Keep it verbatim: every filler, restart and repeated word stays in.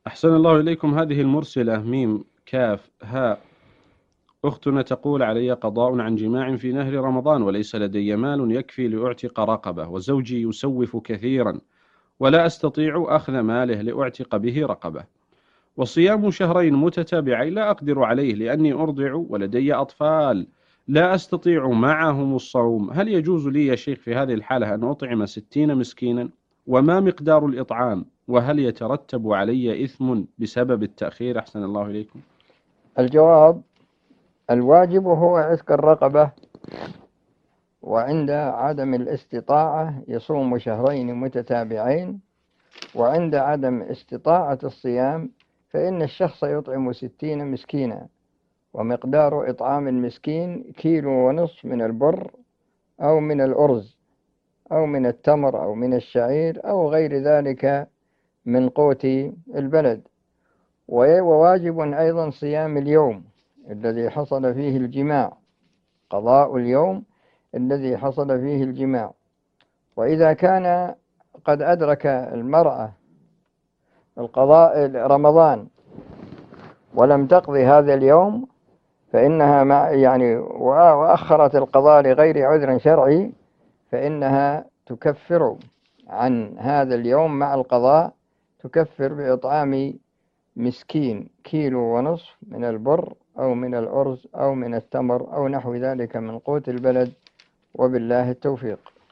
أحسن الله إليكم. هذه المرسلة ميم كاف هاء أختنا تقول: علي قضاء عن جماع في نهر رمضان، وليس لدي مال يكفي لأعتق رقبة، وزوجي يسوف كثيرا ولا أستطيع أخذ ماله لأعتق به رقبة، وصيام شهرين متتابعين لا أقدر عليه لأني أرضع ولدي أطفال لا أستطيع معهم الصوم. هل يجوز لي يا شيخ في هذه الحالة أن أطعم ستين مسكينا؟ وما مقدار الإطعام؟ وهل يترتب علي إثم بسبب التأخير؟ أحسن الله إليكم. الجواب: الواجب هو عتق الرقبة، وعند عدم الاستطاعة يصوم شهرين متتابعين، وعند عدم استطاعة الصيام فإن الشخص يطعم ستين مسكينا، ومقدار إطعام المسكين كيلو ونصف من البر أو من الأرز أو من التمر أو من الشعير أو غير ذلك من قوت البلد. وواجب أيضا صيام اليوم الذي حصل فيه الجماع، قضاء اليوم الذي حصل فيه الجماع. وإذا كان قد أدرك المرأة القضاء رمضان ولم تقضي هذا اليوم فإنها مع يعني وأخرت القضاء لغير عذر شرعي، فإنها تكفر عن هذا اليوم مع القضاء، تكفر بإطعام مسكين كيلو ونصف من البر أو من الأرز أو من التمر أو نحو ذلك من قوت البلد، وبالله التوفيق.